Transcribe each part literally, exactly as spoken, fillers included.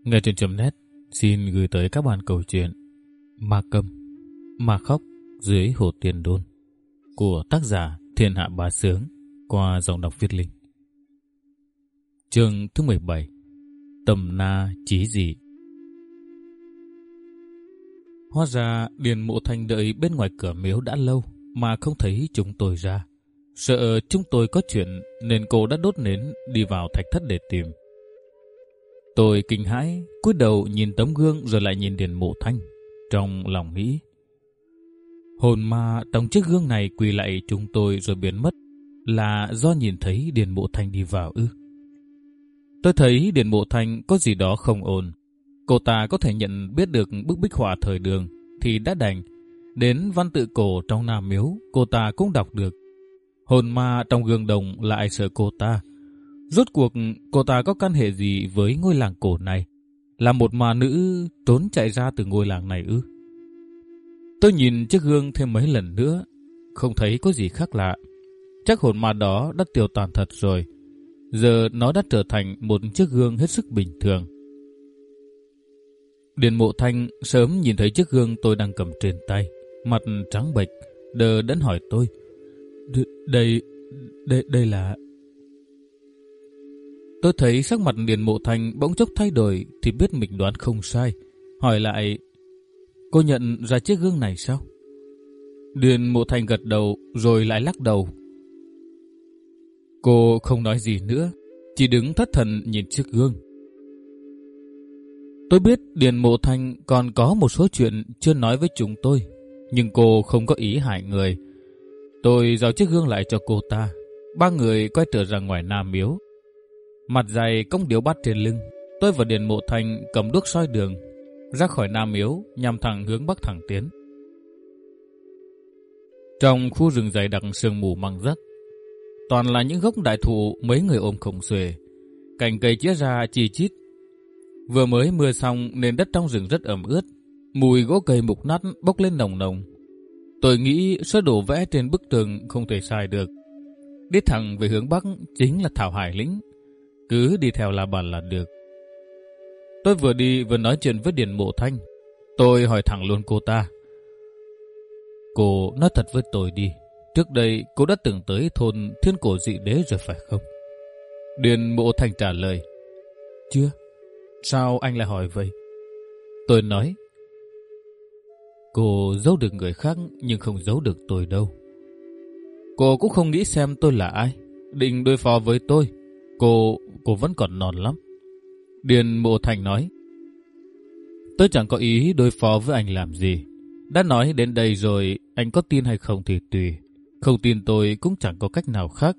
Nghe truyện chấm net xin gửi tới các bạn câu chuyện Ma Câm, Ma Khóc dưới Hồ Tiền Đôn của tác giả Thiên Hạ Bá Sướng qua giọng đọc Viết Linh. Chương thứ mười bảy. Tầm Na Chí Dị. Hóa ra Điền Mộ Thanh đợi bên ngoài cửa miếu đã lâu mà không thấy chúng tôi ra. Sợ chúng tôi có chuyện nên cô đã đốt nến đi vào thạch thất để tìm. Tôi kinh hãi, cúi đầu nhìn tấm gương rồi lại nhìn Điền Mộ Thanh, trong lòng nghĩ: hồn ma trong chiếc gương này quỳ lại chúng tôi rồi biến mất là do nhìn thấy Điền Mộ Thanh đi vào ư? Tôi thấy Điền Mộ Thanh có gì đó không ổn. Cô ta có thể nhận biết được bức bích họa thời Đường thì đã đành, đến văn tự cổ trong Nam Miếu cô ta cũng đọc được. Hồn ma trong gương đồng lại sợ cô ta. Rốt cuộc cô ta có căn hệ gì với ngôi làng cổ này? Là một ma nữ trốn chạy ra từ ngôi làng này ư? Tôi nhìn chiếc gương thêm mấy lần nữa, không thấy có gì khác lạ. Chắc hồn ma đó đã tiêu tan thật rồi. Giờ nó đã trở thành một chiếc gương hết sức bình thường. Điền Mộ Thanh sớm nhìn thấy chiếc gương tôi đang cầm trên tay, mặt trắng bệch, đờ đẫn hỏi tôi: D- đây, đây, đây là... Tôi thấy sắc mặt Điền Mộ Thanh bỗng chốc thay đổi thì biết mình đoán không sai, hỏi lại: cô nhận ra chiếc gương này sao? Điền Mộ Thanh gật đầu rồi lại lắc đầu. Cô không nói gì nữa, chỉ đứng thất thần nhìn chiếc gương. Tôi biết Điền Mộ Thanh còn có một số chuyện chưa nói với chúng tôi, nhưng cô không có ý hại người. Tôi giao chiếc gương lại cho cô ta. Ba người quay trở ra ngoài Nam Miếu. Mặt dày cong điếu bát trên lưng, tôi và Điền Mộ Thanh cầm đuốc soi đường ra khỏi Nam Miếu, nhằm thẳng hướng bắc thẳng tiến. Trong khu rừng dày đặc sương mù măng rắc, toàn là những gốc đại thụ mấy người ôm khổng xuề, cành cây chĩa ra chi chít. Vừa mới mưa xong nên đất trong rừng rất ẩm ướt, mùi gỗ cây mục nát bốc lên nồng nồng. Tôi nghĩ sơ đồ vẽ trên bức tường không thể sai được. Đi thẳng về hướng bắc chính là Thảo Hải Lĩnh, cứ đi theo là bàn là được. Tôi vừa đi vừa nói chuyện với Điền Mộ Thanh. Tôi hỏi thẳng luôn cô ta: cô nói thật với tôi đi, trước đây cô đã từng tới thôn Thiên Cổ Dị Đế rồi phải không? Điền Mộ Thanh trả lời: chưa. Sao anh lại hỏi vậy? Tôi nói: cô giấu được người khác nhưng không giấu được tôi đâu. Cô cũng không nghĩ xem tôi là ai, định đối phó với tôi. Cô, cô vẫn còn non lắm. Điền Mộ Thanh nói: tôi chẳng có ý đối phó với anh làm gì. Đã nói đến đây rồi, anh có tin hay không thì tùy. Không tin tôi cũng chẳng có cách nào khác.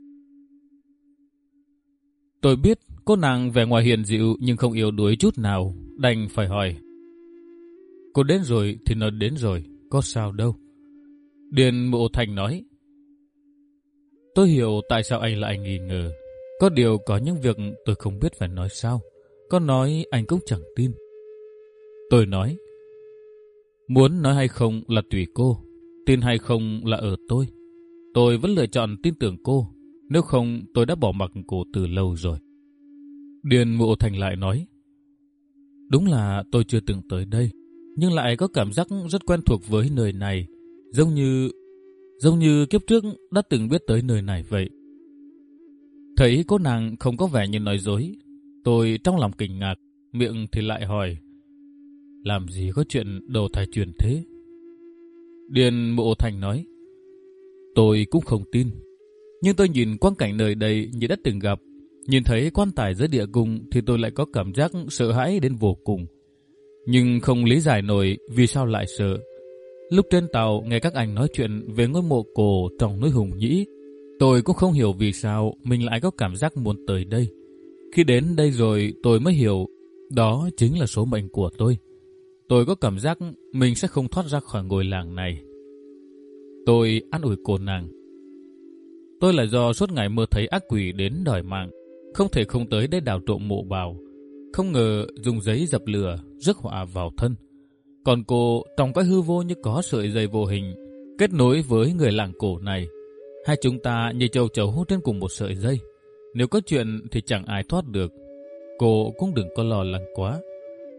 Tôi biết cô nàng vẻ ngoài hiền dịu nhưng không yếu đuối chút nào, đành phải hỏi: cô đến rồi thì nói đến rồi, có sao đâu. Điền Mộ Thanh nói: tôi hiểu tại sao anh lại nghi ngờ. Có điều có những việc tôi không biết phải nói sao. Có nói anh cũng chẳng tin. Tôi nói: muốn nói hay không là tùy cô, tin hay không là ở tôi. Tôi vẫn lựa chọn tin tưởng cô, nếu không tôi đã bỏ mặc cô từ lâu rồi. Điền Mộ Thanh lại nói: đúng là tôi chưa từng tới đây, nhưng lại có cảm giác rất quen thuộc với nơi này, giống như giống như kiếp trước đã từng biết tới nơi này vậy. Thấy cô nàng không có vẻ như nói dối, tôi trong lòng kinh ngạc, miệng thì lại hỏi: làm gì có chuyện đầu thai truyền thế? Điền Mộ Thanh nói: tôi cũng không tin, nhưng tôi nhìn quang cảnh nơi đây như đã từng gặp. Nhìn thấy quan tài dưới địa cung thì tôi lại có cảm giác sợ hãi đến vô cùng, nhưng không lý giải nổi vì sao lại sợ. Lúc trên tàu nghe các anh nói chuyện về ngôi mộ cổ trong núi Hùng Nhĩ, tôi cũng không hiểu vì sao mình lại có cảm giác muốn tới đây. Khi đến đây rồi tôi mới hiểu đó chính là số mệnh của tôi. Tôi có cảm giác mình sẽ không thoát ra khỏi ngôi làng này. Tôi an ủi cô nàng: tôi là do suốt ngày mơ thấy ác quỷ đến đòi mạng, không thể không tới đây đào trộm mộ bào. Không ngờ dùng giấy dập lửa rước họa vào thân. Còn cô trong cái hư vô như có sợi dây vô hình kết nối với người làng cổ này. Hai chúng ta như châu chấu trên cùng một sợi dây. Nếu có chuyện thì chẳng ai thoát được. Cô cũng đừng có lo lắng quá.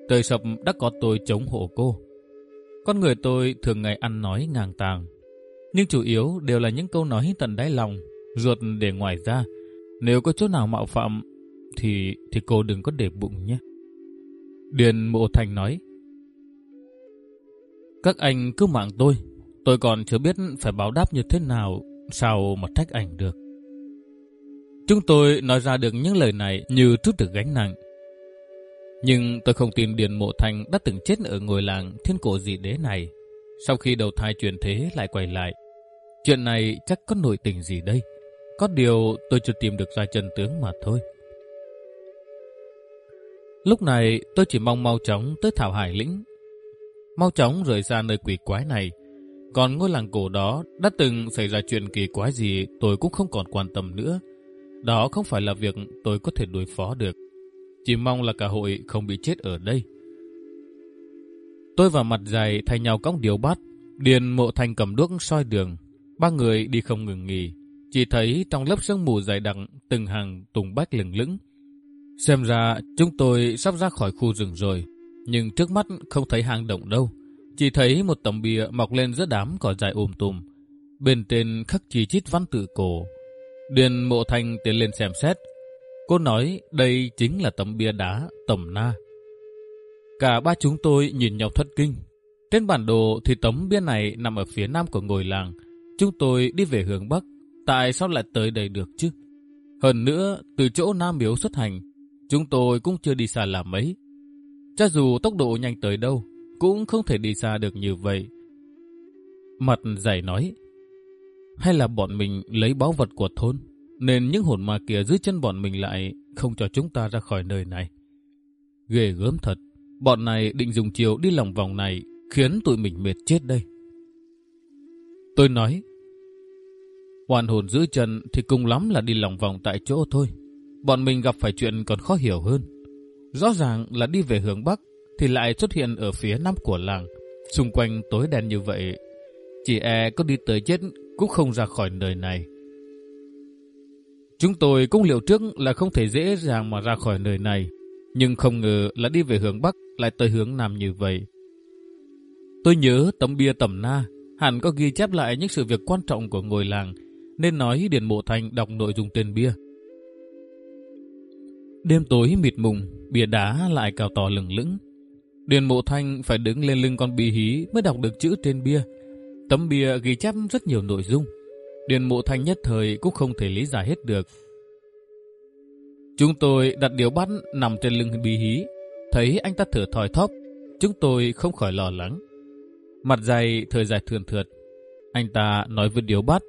Trời sập đã có tôi chống hộ cô. Con người tôi thường ngày ăn nói ngang tàng, nhưng chủ yếu đều là những câu nói tận đáy lòng, ruột để ngoài ra. Nếu có chỗ nào mạo phạm thì thì cô đừng có để bụng nhé. Điền Mộ Thành nói, các anh cứ mạng tôi, tôi còn chưa biết phải báo đáp như thế nào, sao mà trách anh được. Chúng tôi nói ra được những lời này như trút được gánh nặng. Nhưng tôi không tin Điền Mộ Thành đã từng chết ở ngôi làng thiên cổ dị đế này. Sau khi đầu thai chuyển thế lại quay lại, chuyện này chắc có nội tình gì đây. Có điều tôi chưa tìm được ra chân tướng mà thôi. Lúc này tôi chỉ mong mau chóng tới Thảo Hải Lĩnh, mau chóng rời xa nơi quỷ quái này. Còn ngôi làng cổ đó đã từng xảy ra chuyện kỳ quái gì tôi cũng không còn quan tâm nữa. Đó không phải là việc tôi có thể đối phó được. Chỉ mong là cả hội không bị chết ở đây. Tôi và Mặt Dày thay nhau cõng điếu bát, Điền Mộ Thành cầm đuốc soi đường. Ba người đi không ngừng nghỉ, chỉ thấy trong lớp sương mù dày đặc từng hàng tùng bách lừng lững. Xem ra chúng tôi sắp ra khỏi khu rừng rồi, nhưng trước mắt không thấy hang động đâu. Chỉ thấy một tấm bia mọc lên giữa đám cỏ dại um tùm, bên trên khắc chi chít văn tự cổ. Điền Mộ Thành tiến lên xem xét. Cô nói đây chính là tấm bia đá Tầm Na. Cả ba chúng tôi nhìn nhau thất kinh. Trên bản đồ thì tấm bia này nằm ở phía nam của ngôi làng. Chúng tôi đi về hướng bắc, tại sao lại tới đây được chứ? Hơn nữa, từ chỗ Nam Miếu xuất hành, chúng tôi cũng chưa đi xa là mấy. Cho dù tốc độ nhanh tới đâu, cũng không thể đi xa được như vậy. Mặt Dày nói, hay là bọn mình lấy báu vật của thôn, nên những hồn ma kia dưới chân bọn mình lại không cho chúng ta ra khỏi nơi này. Ghê gớm thật, bọn này định dùng chiều đi lòng vòng này, khiến tụi mình mệt chết đây. Tôi nói, hoàn hồn giữ chân thì cùng lắm là đi lòng vòng tại chỗ thôi. Bọn mình gặp phải chuyện còn khó hiểu hơn. Rõ ràng là đi về hướng Bắc thì lại xuất hiện ở phía nam của làng. Xung quanh tối đen như vậy, chỉ e có đi tới chết cũng không ra khỏi nơi này. Chúng tôi cũng liệu trước là không thể dễ dàng mà ra khỏi nơi này, nhưng không ngờ là đi về hướng Bắc lại tới hướng Nam như vậy. Tôi nhớ tấm bia Tầm Na hẳn có ghi chép lại những sự việc quan trọng của ngôi làng, nên nói Điền Mộ Thành đọc nội dung tên bia. Đêm tối mịt mùng, bia đá lại cao to lừng lững. Điền Mộ Thành phải đứng lên lưng con bì hí mới đọc được chữ trên bia. Tấm bia ghi chép rất nhiều nội dung. Điền Mộ Thành nhất thời cũng không thể lý giải hết được. Chúng tôi đặt điếu bát nằm trên lưng bì hí, thấy anh ta thở thoi thóp, chúng tôi không khỏi lo lắng. Mặt Dày thở dài thườn thượt, anh ta nói với điếu bát,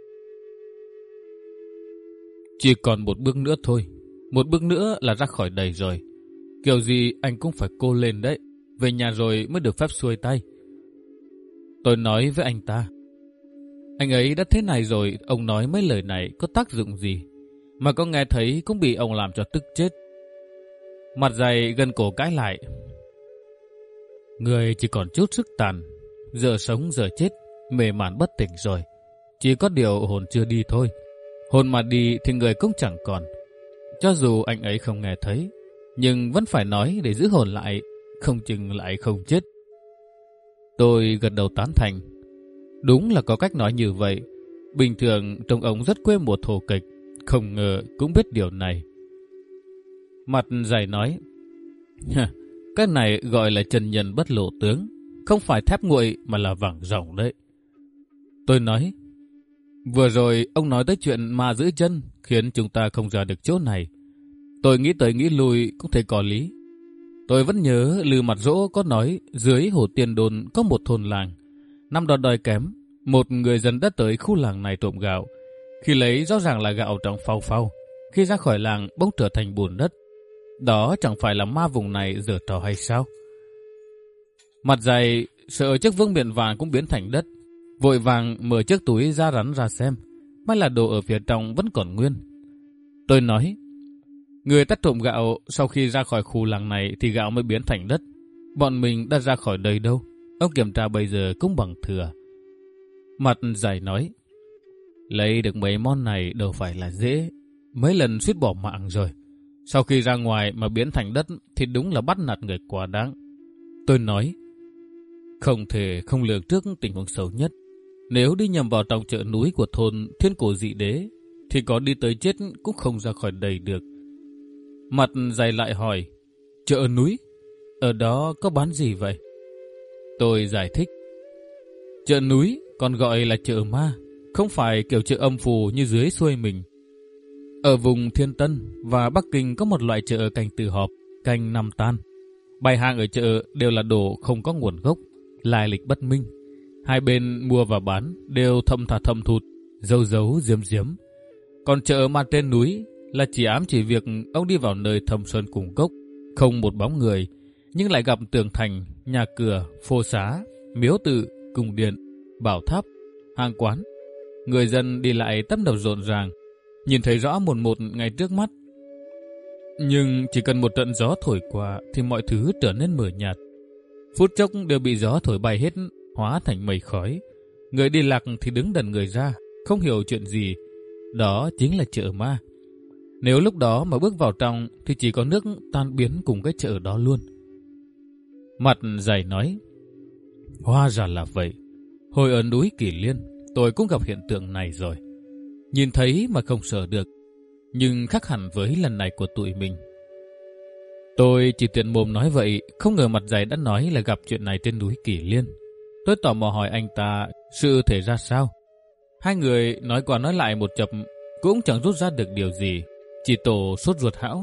chỉ còn một bước nữa thôi, một bước nữa là ra khỏi đây rồi. Kiểu gì anh cũng phải cô lên đấy, về nhà rồi mới được phép xuôi tay. Tôi nói với anh ta, anh ấy đã thế này rồi, ông nói mấy lời này có tác dụng gì, mà có nghe thấy cũng bị ông làm cho tức chết. Mặt Dày gần cổ cãi lại, người chỉ còn chút sức tàn, giờ sống giờ chết, mê màn bất tỉnh rồi. Chỉ có điều hồn chưa đi thôi. Hồn mà đi thì người cũng chẳng còn. Cho dù anh ấy không nghe thấy, nhưng vẫn phải nói để giữ hồn lại, không chừng lại không chết. Tôi gật đầu tán thành. Đúng là có cách nói như vậy. Bình thường trông ông rất quê mùa thổ kịch, không ngờ cũng biết điều này. Mặt Dày nói, cái này gọi là chân nhân bất lộ tướng, không phải thép nguội mà là vàng ròng đấy. Tôi nói, vừa rồi ông nói tới chuyện ma giữ chân khiến chúng ta không ra được chỗ này. Tôi nghĩ tới nghĩ lui cũng thấy có lý. Tôi vẫn nhớ Lư Mặt Dỗ có nói dưới Hồ Tiên Đồn có một thôn làng. Năm đó đói kém, một người dân đã tới khu làng này trộm gạo. Khi lấy rõ ràng là gạo trong phao phao, khi ra khỏi làng bỗng trở thành bùn đất. Đó chẳng phải là ma vùng này giở trò hay sao? Mặt Dày sợ chiếc vương miện vàng cũng biến thành đất, vội vàng mở chiếc túi da rắn ra xem, may là đồ ở phía trong vẫn còn nguyên. Tôi nói, người ta trộm gạo sau khi ra khỏi khu làng này thì gạo mới biến thành đất. Bọn mình đã ra khỏi đây đâu, ông kiểm tra bây giờ cũng bằng thừa. Mặt Dày nói, lấy được mấy món này đâu phải là dễ, mấy lần suýt bỏ mạng rồi. Sau khi ra ngoài mà biến thành đất thì đúng là bắt nạt người quá đáng. Tôi nói, không thể không lường trước tình huống xấu nhất. Nếu đi nhầm vào trong chợ núi của thôn Thiên Cổ Dị Đế thì có đi tới chết cũng không ra khỏi đây được. Mặt dày lại hỏi, chợ núi? Ở đó có bán gì vậy? Tôi giải thích, chợ núi còn gọi là chợ ma, không phải kiểu chợ âm phù như dưới xuôi mình. Ở vùng Thiên Tân và Bắc Kinh có một loại chợ canh tự họp, canh năm tan. Bày hàng ở chợ đều là đồ không có nguồn gốc, lai lịch bất minh. Hai bên mua và bán đều thâm thà thâm thụt, giấu giấu diếm diếm. Còn chợ ma trên núi là chỉ ám chỉ việc ông đi vào nơi thâm sơn cùng cốc, không một bóng người, nhưng lại gặp tường thành, nhà cửa, phô xá, miếu tự, cung điện, bảo tháp, hàng quán. Người dân đi lại tấp nập rộn ràng, nhìn thấy rõ một một ngay trước mắt. Nhưng chỉ cần một trận gió thổi qua thì mọi thứ trở nên mờ nhạt. Phút chốc đều bị gió thổi bay hết, hóa thành mây khói. Người đi lạc thì đứng đần người ra, không hiểu chuyện gì. Đó chính là chợ ma. Nếu lúc đó mà bước vào trong thì chỉ có nước tan biến cùng cái chợ đó luôn. Mặt dày nói, hóa ra là vậy. Hồi ở núi Kỳ Liên, tôi cũng gặp hiện tượng này rồi. Nhìn thấy mà không sợ được, nhưng khác hẳn với lần này của tụi mình. Tôi chỉ tiện mồm nói vậy, không ngờ mặt dày đã nói là gặp chuyện này trên núi Kỳ Liên. Tôi tò mò hỏi anh ta sự thể ra sao. Hai người nói qua nói lại một chập cũng chẳng rút ra được điều gì, chỉ tổ sốt ruột hão.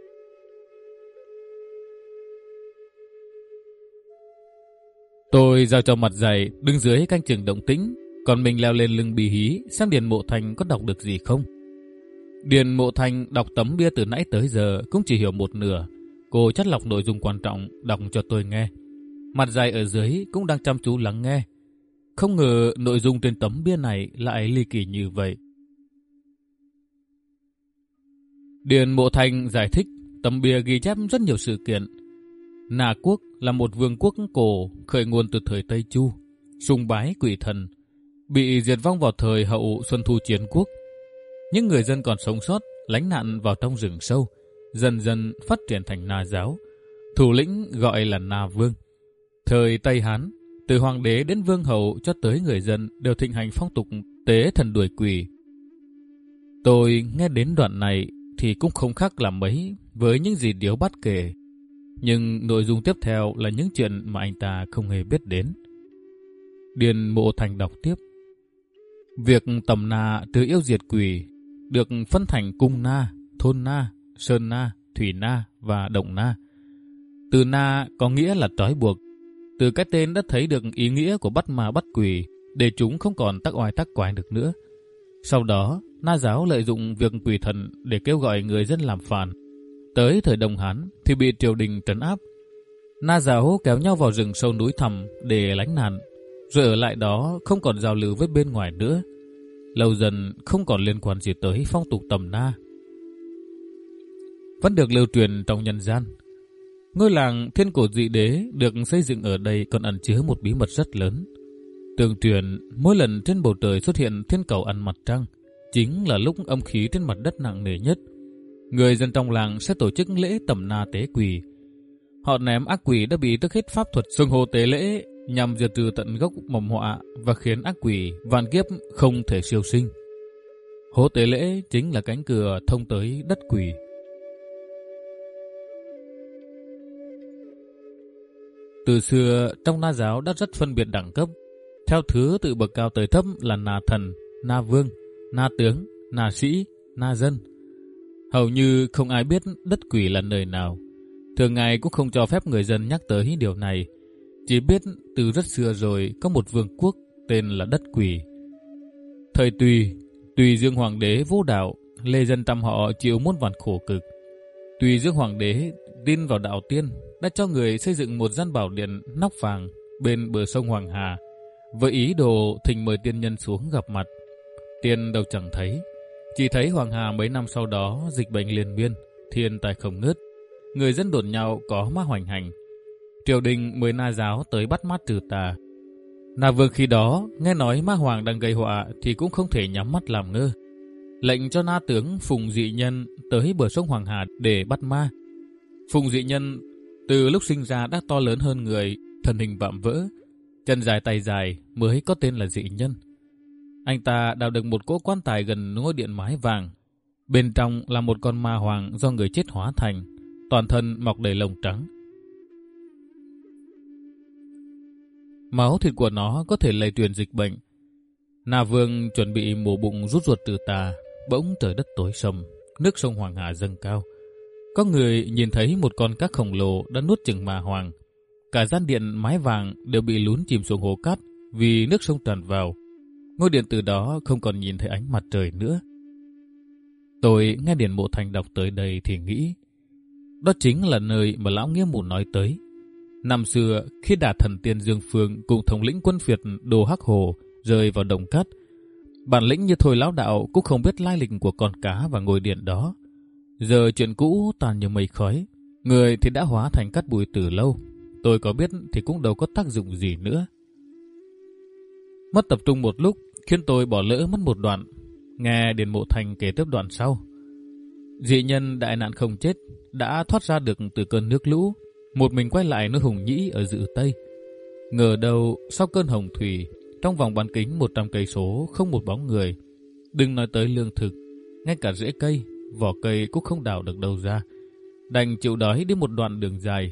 Tôi giao cho mặt dày đứng dưới canh chừng động tĩnh, còn mình leo lên lưng Bì Hí xem Điền Mộ Thành có đọc được gì không. Điền Mộ Thành đọc tấm bia từ nãy tới giờ cũng chỉ hiểu một nửa. Cô chắt lọc nội dung quan trọng đọc cho tôi nghe. Mặt dày ở dưới cũng đang chăm chú lắng nghe. Không ngờ nội dung trên tấm bia này lại ly kỳ như vậy. Điền Mộ Thành giải thích tấm bia ghi chép rất nhiều sự kiện. Na Quốc là một vương quốc cổ khởi nguồn từ thời Tây Chu, sùng bái quỷ thần, bị diệt vong vào thời hậu Xuân Thu Chiến Quốc. Những người dân còn sống sót lánh nạn vào trong rừng sâu, dần dần phát triển thành Na giáo, thủ lĩnh gọi là Na Vương. Thời Tây Hán, từ hoàng đế đến vương hậu cho tới người dân đều thịnh hành phong tục tế thần đuổi quỷ. Tôi nghe đến đoạn này thì cũng không khác là mấy với những gì Điếu Bát kể, nhưng nội dung tiếp theo là những chuyện mà anh ta không hề biết đến. Điền Mộ Thành đọc tiếp. Việc tầm na từ yêu diệt quỷ được phân thành cung na, thôn na, sơn na, thủy na và động na. Từ na có nghĩa là trói buộc. Từ cái tên đã thấy được ý nghĩa của bắt ma bắt quỷ, để chúng không còn tác oai tác quái được nữa. Sau đó, Na giáo lợi dụng việc quỷ thần để kêu gọi người dân làm phản. Tới thời Đông Hán thì bị triều đình trấn áp. Na giáo kéo nhau vào rừng sâu núi thẳm để lánh nạn, rồi ở lại đó không còn giao lưu với bên ngoài nữa. Lâu dần không còn liên quan gì tới phong tục tầm na. Vẫn được lưu truyền trong nhân gian. Ngôi làng Thiên Cổ Dị Đế được xây dựng ở đây còn ẩn chứa một bí mật rất lớn. Tương truyền mỗi lần trên bầu trời xuất hiện thiên cầu ăn mặt trăng, chính là lúc âm khí trên mặt đất nặng nề nhất. Người dân trong làng sẽ tổ chức lễ tầm na tế quỷ. Họ ném ác quỷ đã bị tức hết pháp thuật xưng hô tế lễ nhằm diệt trừ tận gốc mầm họa và khiến ác quỷ vạn kiếp không thể siêu sinh. Hố tế lễ chính là cánh cửa thông tới đất quỷ. Từ xưa trong Na giáo đã rất phân biệt đẳng cấp, theo thứ từ bậc cao tới thấp là Na thần, Na vương, Na tướng, Na sĩ, Na dân. Hầu như không ai biết đất quỷ là nơi nào. Thường ngày cũng không cho phép người dân nhắc tới điều này. Chỉ biết từ rất xưa rồi có một vương quốc tên là đất quỷ. Thời Tùy, Tùy Dương Hoàng đế vô đạo, lê dân trăm họ chịu muôn vàn khổ cực. Tùy Dương Hoàng đế tin vào đạo tiên, đã cho người xây dựng một gian bảo điện nóc vàng bên bờ sông Hoàng Hà, với ý đồ thỉnh mời tiên nhân xuống gặp mặt. Tiên đâu chẳng thấy, chỉ thấy Hoàng Hà mấy năm sau đó dịch bệnh liên miên, thiên tai không ngớt, người dân đồn nhau có ma hoành hành. Triều đình mời Na giáo tới bắt mắt trừ tà. Na vương khi đó nghe nói ma hoàng đang gây họa thì cũng không thể nhắm mắt làm ngơ. lệnh cho na tướng Phùng Dị Nhân tới bờ sông Hoàng Hà để bắt ma. Phùng Dị Nhân từ lúc sinh ra đã to lớn hơn người, thân hình vạm vỡ, chân dài tay dài mới có tên là Dị Nhân. Anh ta đào được một cỗ quan tài gần ngôi điện mái vàng. Bên trong là một con ma hoàng do người chết hóa thành, toàn thân mọc đầy lông trắng. Máu thịt của nó có thể lây truyền dịch bệnh. Na Vương chuẩn bị mổ bụng rút ruột từ tà, bỗng trời đất tối sầm, nước sông Hoàng Hà dâng cao. Có người nhìn thấy một con cá khổng lồ đã nuốt chửng ma hoàng. Cả gian điện mái vàng đều bị lún chìm xuống hố cát vì nước sông tràn vào. Ngôi điện từ đó không còn nhìn thấy ánh mặt trời nữa. Tôi nghe Điền Mộ Thành đọc tới đây thì nghĩ, đó chính là nơi mà Lão Nghĩa Mù nói tới. Năm xưa, khi Đả Thần Tiên Dương Phương cùng thống lĩnh quân Việt Đồ Hắc Hồ rơi vào đồng cát, bản lĩnh như Thôi Lão Đạo cũng không biết lai lịch của con cá và ngôi điện đó. Giờ chuyện cũ tàn như mây khói, người thì đã hóa thành cát bụi từ lâu. Tôi có biết thì cũng đâu có tác dụng gì nữa. Mất tập trung một lúc khiến tôi bỏ lỡ mất một đoạn. Nghe Điền Mộ Thành kể tiếp đoạn sau. Dị Nhân đại nạn không chết, đã thoát ra được từ cơn nước lũ, một mình quay lại nơi Hùng Nhĩ ở Dự Tây. Ngờ đâu sau cơn hồng thủy, trong vòng bán kính một trăm cây số không một bóng người. Đừng nói tới lương thực, ngay cả rễ cây, vỏ cây cũng không đào được đâu ra. Đành chịu đói đi một đoạn đường dài.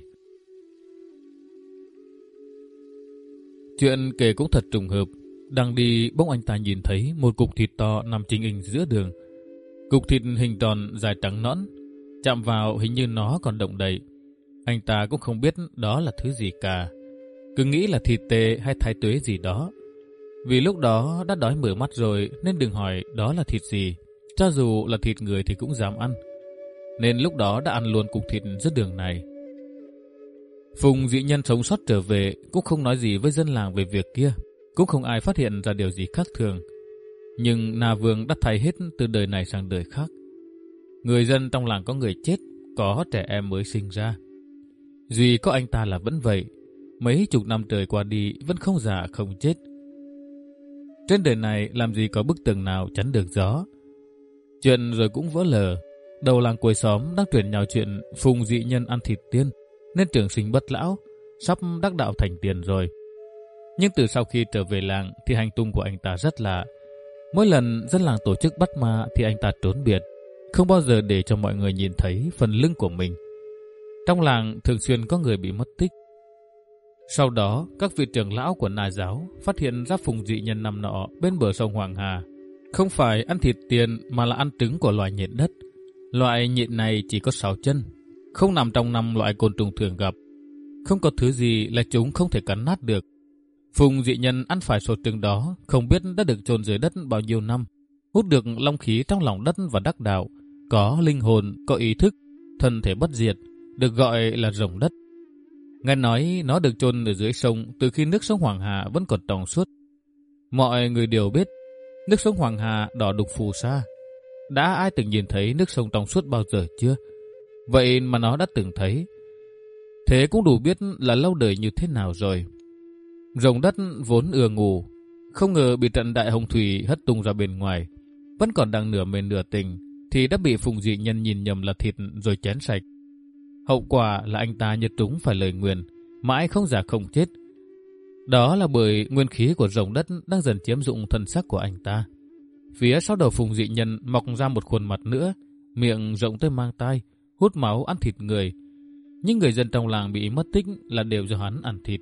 Chuyện kể cũng thật trùng hợp. Đang đi bỗng anh ta nhìn thấy một cục thịt to nằm chình ình giữa đường. Cục thịt hình tròn dài trắng nõn, chạm vào hình như nó còn động đậy. Anh ta cũng không biết đó là thứ gì cả, cứ nghĩ là thịt tê hay thái tuế gì đó. Vì lúc đó đã đói mở mắt rồi nên đừng hỏi đó là thịt gì, cho dù là thịt người thì cũng dám ăn. Nên lúc đó đã ăn luôn cục thịt giữa đường này. Phùng Dị Nhân sống sót trở về cũng không nói gì với dân làng về việc kia, cũng không ai phát hiện ra điều gì khác thường. Nhưng Na Vương đã thay hết từ đời này sang đời khác. Người dân trong làng có người chết, có trẻ em mới sinh ra. Duy có anh ta là vẫn vậy, mấy chục năm trời qua đi vẫn không già không chết. Trên đời này làm gì có bức tường nào chắn được gió. Chuyện rồi cũng vỡ lờ. Đầu làng cuối xóm đang truyền nhau chuyện Phùng Dị Nhân ăn thịt tiên nên trường sinh bất lão, sắp đắc đạo thành tiền rồi. Nhưng từ sau khi trở về làng thì hành tung của anh ta rất lạ. Mỗi lần dân làng tổ chức bắt ma thì anh ta trốn biệt, không bao giờ để cho mọi người nhìn thấy phần lưng của mình. Trong làng thường xuyên có người bị mất tích. Sau đó, các vị trưởng lão của Na giáo phát hiện ra Phùng Dị Nhân năm nọ bên bờ sông Hoàng Hà không phải ăn thịt tiền mà là ăn trứng của loài nhện đất. Loại nhện này chỉ có sáu chân, không nằm trong năm loại côn trùng thường gặp. Không có thứ gì là chúng không thể cắn nát được. Phùng Dị Nhân ăn phải số trứng đó, không biết đã được chôn dưới đất bao nhiêu năm, hút được long khí trong lòng đất và đắc đạo, có linh hồn, có ý thức, thân thể bất diệt, được gọi là rồng đất. Nghe nói nó được chôn ở dưới sông từ khi nước sông Hoàng Hà vẫn còn trong suốt. Mọi người đều biết nước sông Hoàng Hà đỏ đục phù sa. Đã ai từng nhìn thấy nước sông trong suốt bao giờ chưa? Vậy mà nó đã từng thấy. Thế cũng đủ biết là lâu đời như thế nào rồi. Rồng đất vốn ưa ngủ, không ngờ bị trận đại hồng thủy hất tung ra bên ngoài. Vẫn còn đang nửa mê nửa tình thì đã bị Phùng Dị Nhân nhìn nhầm là thịt rồi chén sạch. Hậu quả là anh ta như trúng phải lời nguyền, mãi không già không chết. Đó là bởi nguyên khí của rồng đất đang dần chiếm dụng thân xác của anh ta. Phía sau đầu Phùng Dị Nhân mọc ra một khuôn mặt nữa, miệng rộng tới mang tai, hút máu ăn thịt người. Những người dân trong làng bị mất tích là đều do hắn ăn thịt.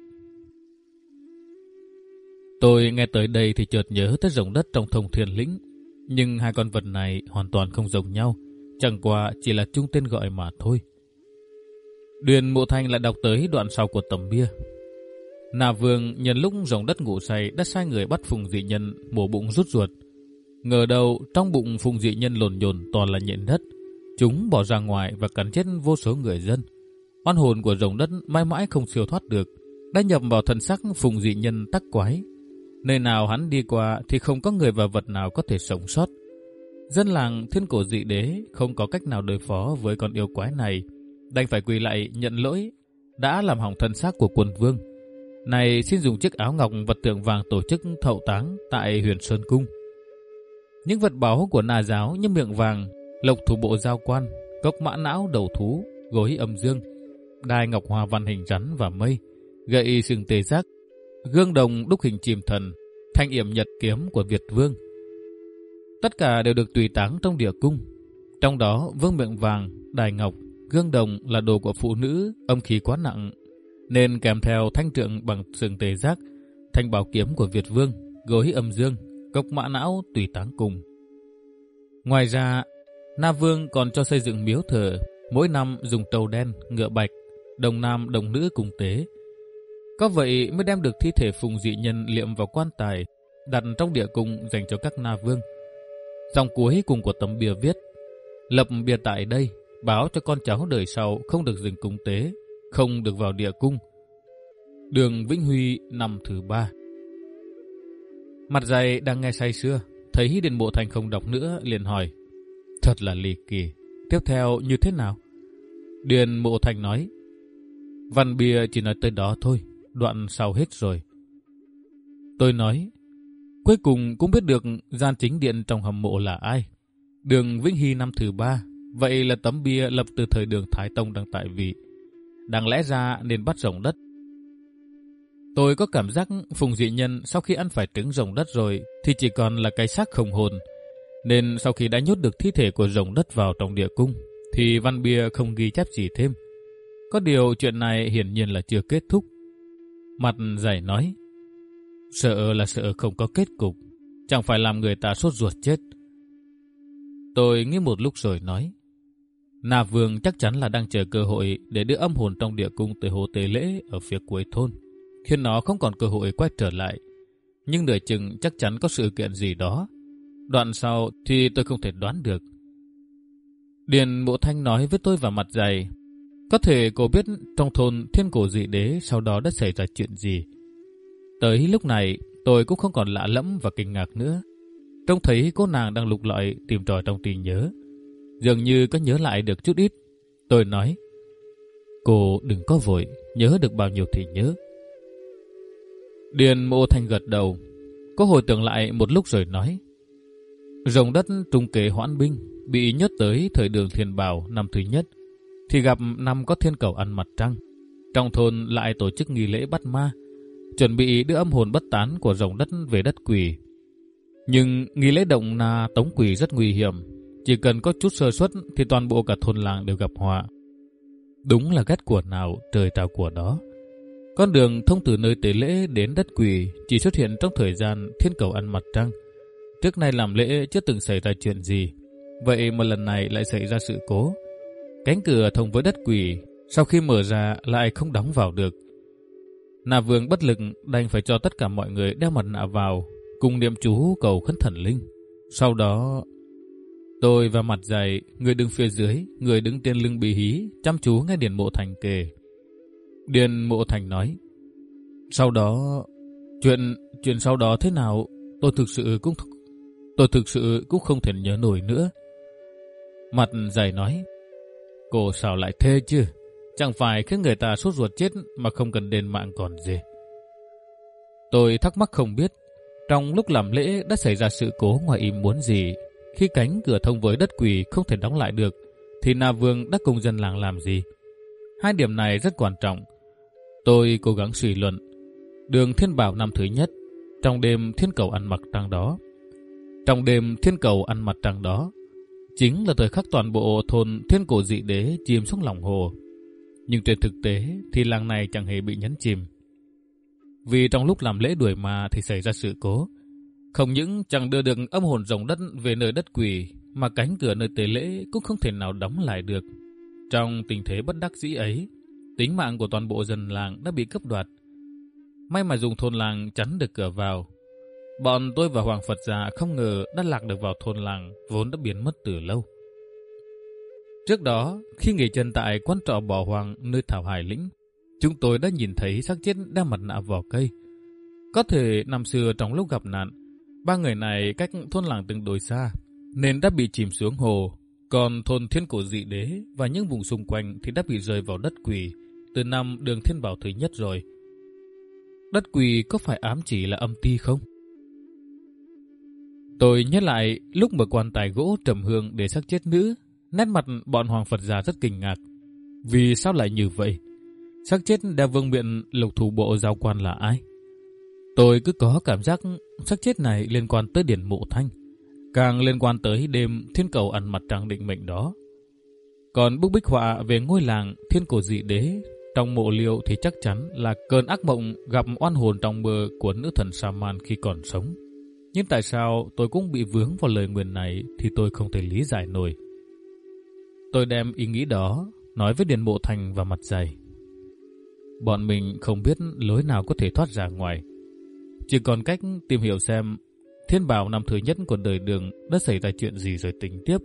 Tôi nghe tới đây thì chợt nhớ tới rồng đất trong Thông Thiên Lĩnh. Nhưng hai con vật này hoàn toàn không giống nhau, chẳng qua chỉ là chung tên gọi mà thôi. Điền Mộ Thành lại đọc tới đoạn sau của tấm bia. Na Vương nhân lúc rồng đất ngủ say đã sai người bắt Phùng Dị Nhân mổ bụng rút ruột. Ngờ đâu trong bụng Phùng Dị Nhân lồn nhồn toàn là nhện đất. Chúng bỏ ra ngoài và cắn chết vô số người dân. Oan hồn của rồng đất mãi mãi không siêu thoát được, đã nhập vào thân xác Phùng Dị Nhân tắc quái. Nơi nào hắn đi qua thì không có người và vật nào có thể sống sót. Dân làng Thiên Cổ Dị Đế không có cách nào đối phó với con yêu quái này, đành phải quỳ lại nhận lỗi đã làm hỏng thân xác của quân vương. Này xin dùng chiếc áo ngọc vật tượng vàng tổ chức thậu táng tại Huyền Sơn Cung. Những vật báu của Na giáo như miệng vàng, lộc thủ bộ giao quan, cốc mã não đầu thú, gối âm dương, đai ngọc hoa văn hình rắn và mây, gậy sừng tê giác, gương đồng đúc hình chim thần, thanh yểm nhật kiếm của Việt Vương. Tất cả đều được tùy táng trong địa cung. Trong đó vương miệng vàng, đài ngọc, gương đồng là đồ của phụ nữ, âm khí quá nặng, nên kèm theo thanh trượng bằng sừng tê giác, thanh bảo kiếm của Việt Vương, gối âm dương, cốc mã não tùy táng cùng. Ngoài ra, Na Vương còn cho xây dựng miếu thờ, mỗi năm dùng trâu đen, ngựa bạch, đồng nam đồng nữ cùng tế. Có vậy mới đem được thi thể Phùng Dị Nhân liệm vào quan tài, đặt trong địa cung dành cho các Na Vương. Dòng cuối cùng của tấm bia viết: lập bia tại đây, báo cho con cháu đời sau không được dừng cúng tế, không được vào địa cung. Đường Vĩnh Huy năm thứ ba. Mặt dày đang nghe say sưa, thấy Điền Mộ Thành không đọc nữa, liền hỏi: thật là ly kỳ, tiếp theo như thế nào? Điền Mộ Thành nói: văn bia chỉ nói tới đó thôi, đoạn sau hết rồi. Tôi nói: cuối cùng cũng biết được gian chính điện trong hầm mộ là ai. Đường Vĩnh Hy năm thứ ba, vậy là tấm bia lập từ thời Đường Thái Tông đang tại vị. Đáng lẽ ra nên bắt rồng đất. Tôi có cảm giác Phùng Dị Nhân sau khi ăn phải trứng rồng đất rồi thì chỉ còn là cái xác không hồn, nên sau khi đã nhốt được thi thể của rồng đất vào trong địa cung thì văn bia không ghi chép gì thêm. Có điều chuyện này hiển nhiên là chưa kết thúc. Mặt dày nói: sợ là sợ không có kết cục, chẳng phải làm người ta sốt ruột chết. Tôi nghĩ một lúc rồi nói: Na Vương chắc chắn là đang chờ cơ hội để đưa âm hồn trong địa cung tới hồ tế lễ ở phía cuối thôn, khiến nó không còn cơ hội quay trở lại. Nhưng nửa chừng chắc chắn có sự kiện gì đó. Đoạn sau thì tôi không thể đoán được. Điền Mộ Thanh nói với tôi vào mặt dày: có thể cô biết trong thôn Thiên Cổ Dị Đế sau đó đã xảy ra chuyện gì. Tới lúc này tôi cũng không còn lạ lẫm và kinh ngạc nữa. Trông thấy cô nàng đang lục lọi tìm tòi trong trí nhớ, dường như có nhớ lại được chút ít. Tôi nói: cô đừng có vội, nhớ được bao nhiêu thì nhớ. Điền Mộ Thanh gật đầu, có hồi tưởng lại một lúc rồi nói: rồng đất trung kế hoãn binh bị nhốt tới thời Đường Thiên Bảo năm thứ nhất, thì gặp năm có thiên cầu ăn mặt trăng. Trong thôn lại tổ chức nghi lễ bắt ma, chuẩn bị đưa âm hồn bất tán của rồng đất về đất quỷ. Nhưng nghi lễ động na tống quỷ rất nguy hiểm, chỉ cần có chút sơ suất thì toàn bộ cả thôn làng đều gặp họa. Đúng là ghét của nào trời trao của đó. Con đường thông từ nơi tế lễ đến đất quỷ chỉ xuất hiện trong thời gian thiên cầu ăn mặt trăng. Trước nay làm lễ chưa từng xảy ra chuyện gì, vậy mà lần này lại xảy ra sự cố. Cánh cửa thông với đất quỷ sau khi mở ra lại không đóng vào được. Na Vương bất lực đành phải cho tất cả mọi người đeo mặt nạ vào, cùng niệm chú cầu khấn thần linh. Sau đó, tôi và mặt dày, người đứng phía dưới, người đứng trên lưng Bí Hí, chăm chú nghe Điền Mộ Thành kể. Điền Mộ Thành nói: sau đó, chuyện chuyện sau đó thế nào, tôi thực sự cũng tôi thực sự cũng không thể nhớ nổi nữa. Mặt dày nói: cô sao lại thế chứ? Chẳng phải khiến người ta sốt ruột chết mà không cần đền mạng còn gì. Tôi thắc mắc không biết trong lúc làm lễ đã xảy ra sự cố ngoài ý muốn gì. Khi cánh cửa thông với đất quỷ không thể đóng lại được thì Na Vương đã cùng dân làng làm gì? Hai điểm này rất quan trọng. Tôi cố gắng suy luận. Đường Thiên Bảo năm thứ nhất, trong đêm thiên cầu ăn mặt trăng đó. Trong đêm thiên cầu ăn mặt trăng đó, chính là thời khắc toàn bộ thôn Thiên Cổ Dị Đế chìm xuống lòng hồ. Nhưng trên thực tế thì làng này chẳng hề bị nhấn chìm. Vì trong lúc làm lễ đuổi ma thì xảy ra sự cố. Không những chẳng đưa được âm hồn rồng đất về nơi đất quỷ, mà cánh cửa nơi tế lễ cũng không thể nào đóng lại được. Trong tình thế bất đắc dĩ ấy, tính mạng của toàn bộ dân làng đã bị cướp đoạt. May mà dùng thôn làng chắn được cửa vào. Bọn tôi và Hoàng Phật già không ngờ đã lạc được vào thôn làng vốn đã biến mất từ lâu. Trước đó, khi nghỉ chân tại quán trọ bỏ hoang nơi Thảo Hải Lĩnh, chúng tôi đã nhìn thấy xác chết đeo mặt nạ vỏ cây. Có thể năm xưa trong lúc gặp nạn, ba người này cách thôn làng tương đối xa, nên đã bị chìm xuống hồ. Còn thôn Thiên Cổ Dị Đế và những vùng xung quanh thì đã bị rơi vào đất quỷ từ năm Đường Thiên Bảo thứ nhất rồi. Đất quỷ có phải ám chỉ là âm ti không? Tôi nhớ lại lúc mở quan tài gỗ trầm hương để xác chết nữ, nét mặt bọn hoàng Phật già rất kinh ngạc. Vì sao lại như vậy? Xác chết đeo vương miện lục thủ bộ giao quan là ai? Tôi cứ có cảm giác xác chết này liên quan tới Điền Mộ Thanh, càng liên quan tới đêm thiên cầu ăn mặt trăng định mệnh đó. Còn bức bích họa về ngôi làng thiên cổ dị đế trong mộ liêu thì chắc chắn là cơn ác mộng gặp oan hồn trong mơ của nữ thần Saman khi còn sống. Nhưng tại sao tôi cũng bị vướng vào lời nguyền này thì tôi không thể lý giải nổi. Tôi đem ý nghĩ đó nói với Điền Mộ Thanh và mặt dày. Bọn mình không biết lối nào có thể thoát ra ngoài, chỉ còn cách tìm hiểu xem thiên bảo năm thứ nhất của đời Đường đã xảy ra chuyện gì rồi tính tiếp.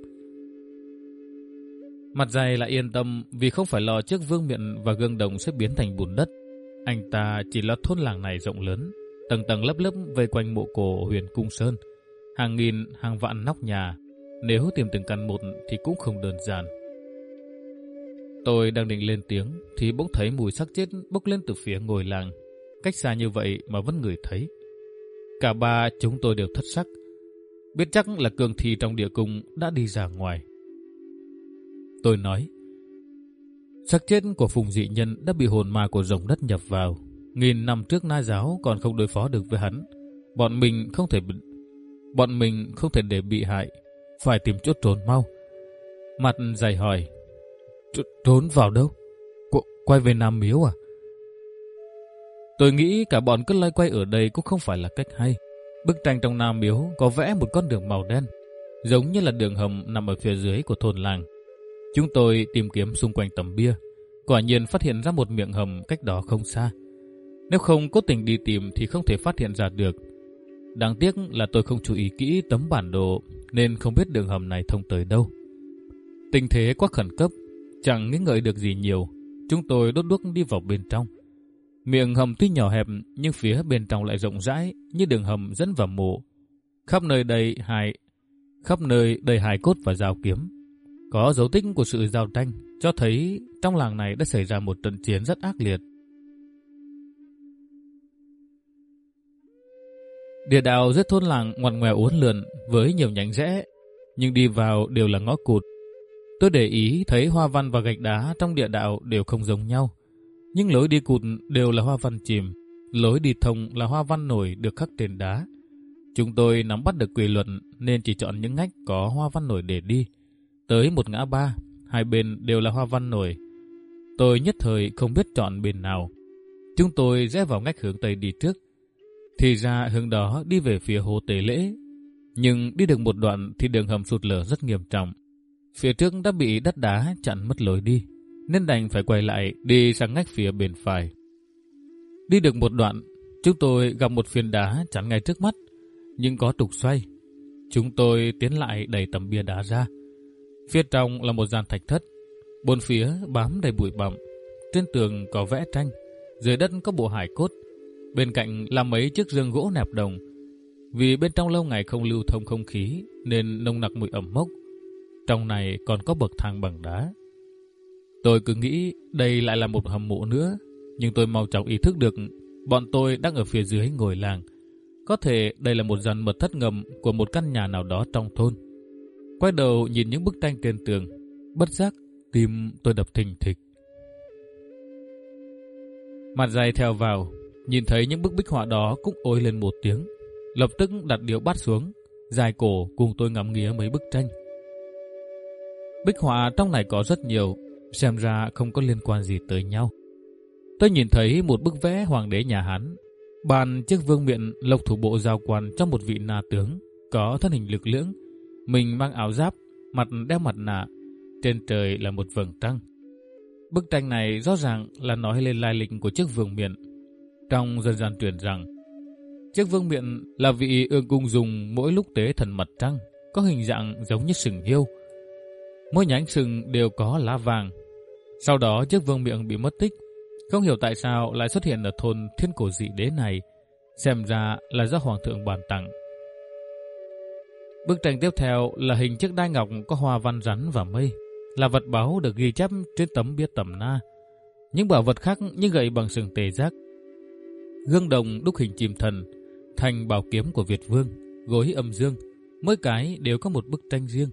Mặt dày lại yên tâm vì không phải lo trước vương miện và gương đồng sẽ biến thành bùn đất. Anh ta chỉ lo thôn làng này rộng lớn, tầng tầng lớp lớp vây quanh mộ cổ huyền Cung Sơn, hàng nghìn hàng vạn nóc nhà, nếu tìm từng căn một thì cũng không đơn giản. Tôi đang định lên tiếng thì bỗng thấy mùi xác chết bốc lên từ phía ngôi làng, cách xa như vậy mà vẫn ngửi thấy. Cả ba chúng tôi đều thất sắc, biết chắc là cường thi trong địa cung đã đi ra ngoài. Tôi nói, xác chết của Phùng dị nhân đã bị hồn ma của rồng đất nhập vào. Nghìn năm trước Na giáo còn không đối phó được với hắn. Bọn mình không thể bọn mình không thể để bị hại, phải tìm chỗ trốn mau. Mặt dày hỏi, trốn vào đâu? Qu- quay về Nam Miếu à? Tôi nghĩ cả bọn cứ loay quay ở đây cũng không phải là cách hay. Bức tranh trong Nam Miếu có vẽ một con đường màu đen, giống như là đường hầm nằm ở phía dưới của thôn làng. Chúng tôi tìm kiếm xung quanh tấm bia, quả nhiên phát hiện ra một miệng hầm cách đó không xa. Nếu không cố tình đi tìm thì không thể phát hiện ra được. Đáng tiếc là tôi không chú ý kỹ tấm bản đồ nên không biết đường hầm này thông tới đâu. Tình thế quá khẩn cấp, chẳng nghĩ ngợi được gì nhiều. Chúng tôi đốt đuốc đi vào bên trong. Miệng hầm tuy nhỏ hẹp nhưng phía bên trong lại rộng rãi như đường hầm dẫn vào mộ. Khắp nơi đầy hài, khắp nơi đầy hài cốt và dao kiếm. Có dấu tích của sự giao tranh, cho thấy trong làng này đã xảy ra một trận chiến rất ác liệt. Địa đạo giữa thôn làng ngoằn ngoèo uốn lượn với nhiều nhánh rẽ, nhưng đi vào đều là ngõ cụt. Tôi để ý thấy hoa văn và gạch đá trong địa đạo đều không giống nhau, nhưng lối đi cụt đều là hoa văn chìm, lối đi thông là hoa văn nổi được khắc trên đá. Chúng tôi nắm bắt được quy luật nên chỉ chọn những ngách có hoa văn nổi để đi. Tới một ngã ba, hai bên đều là hoa văn nổi. Tôi nhất thời không biết chọn bên nào. Chúng tôi rẽ vào ngách hướng Tây đi trước. Thì ra hướng đó đi về phía hồ Tế Lễ. Nhưng đi được một đoạn thì đường hầm sụt lở rất nghiêm trọng. Phía trước đã bị đất đá chặn mất lối đi, nên đành phải quay lại đi sang ngách phía bên phải. Đi được một đoạn, chúng tôi gặp một phiến đá chắn ngay trước mắt, nhưng có trục xoay. Chúng tôi tiến lại đẩy tấm bia đá ra. Phía trong là một gian thạch thất, bốn phía bám đầy bụi bặm. Trên tường có vẽ tranh, dưới đất có bộ hài cốt. Bên cạnh là mấy chiếc giường gỗ nẹp đồng. Vì bên trong lâu ngày không lưu thông không khí nên nồng nặc mùi ẩm mốc. Trong này còn có bậc thang bằng đá. Tôi cứ nghĩ đây lại là một hầm mộ nữa, nhưng tôi mau chóng ý thức được bọn tôi đang ở phía dưới ngôi làng. Có thể đây là một gian mật thất ngầm của một căn nhà nào đó trong thôn. Quay đầu nhìn những bức tranh trên tường, bất giác tim tôi đập thình thịch. Mặt dày theo vào, nhìn thấy những bức bích họa đó cũng ôi lên một tiếng, lập tức đặt điếu bát xuống, dài cổ cùng tôi ngắm nghía mấy bức tranh. Bích họa trong này có rất nhiều, xem ra không có liên quan gì tới nhau. Tôi nhìn thấy một bức vẽ hoàng đế nhà Hán, bàn chiếc vương miện lộc thủ bộ giao quan trong một vị na tướng, có thân hình lực lưỡng, mình mang áo giáp, mặt đeo mặt nạ, trên trời là một vầng trăng. Bức tranh này rõ ràng là nói lên lai lịch của chiếc vương miện. Trong dân gian truyền rằng, chiếc vương miện là vị ương cung dùng mỗi lúc tế thần mặt trăng, có hình dạng giống như sừng hiêu. Mỗi nhánh sừng đều có lá vàng. Sau đó chiếc vương miện bị mất tích, không hiểu tại sao lại xuất hiện ở thôn thiên cổ dị đế này, xem ra là do hoàng thượng ban tặng. Bức tranh tiếp theo là hình chiếc đai ngọc có hoa văn rắn và mây, là vật báu được ghi chép trên tấm bia tẩm na. Những bảo vật khác như gậy bằng sừng tê giác, gương đồng đúc hình chim thần, thành bảo kiếm của Việt Vương, gối âm dương, mỗi cái đều có một bức tranh riêng.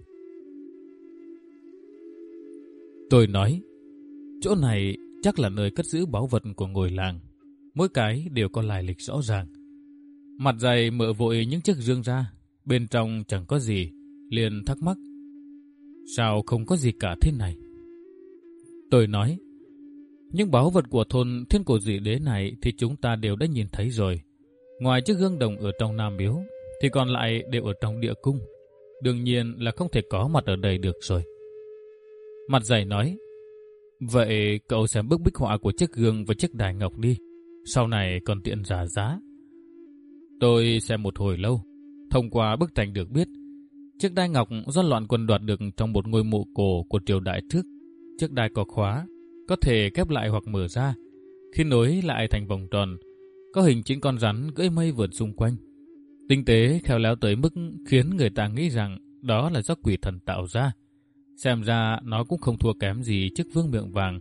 Tôi nói, chỗ này chắc là nơi cất giữ báu vật của ngôi làng, mỗi cái đều có lai lịch rõ ràng. Mặt dày mở vội những chiếc dương ra, bên trong chẳng có gì, liền thắc mắc, sao không có gì cả thế này? Tôi nói, những báu vật của thôn Thiên Cổ Dị Đế này thì chúng ta đều đã nhìn thấy rồi. Ngoài chiếc gương đồng ở trong Nam Miếu, thì còn lại đều ở trong địa cung. Đương nhiên là không thể có mặt ở đây được rồi. Mặt dày nói, vậy cậu xem bức bích họa của chiếc gương và chiếc đài ngọc đi, sau này còn tiện trả giá. Tôi xem một hồi lâu, thông qua bức tranh được biết, chiếc đai ngọc do loạn quân đoạt được trong một ngôi mộ cổ của triều đại trước. Chiếc đai có khóa, có thể kép lại hoặc mở ra. Khi nối lại thành vòng tròn, có hình chín con rắn cưỡi mây vượt xung quanh. Tinh tế khéo léo tới mức khiến người ta nghĩ rằng đó là do quỷ thần tạo ra. Xem ra nó cũng không thua kém gì chiếc vương miệng vàng.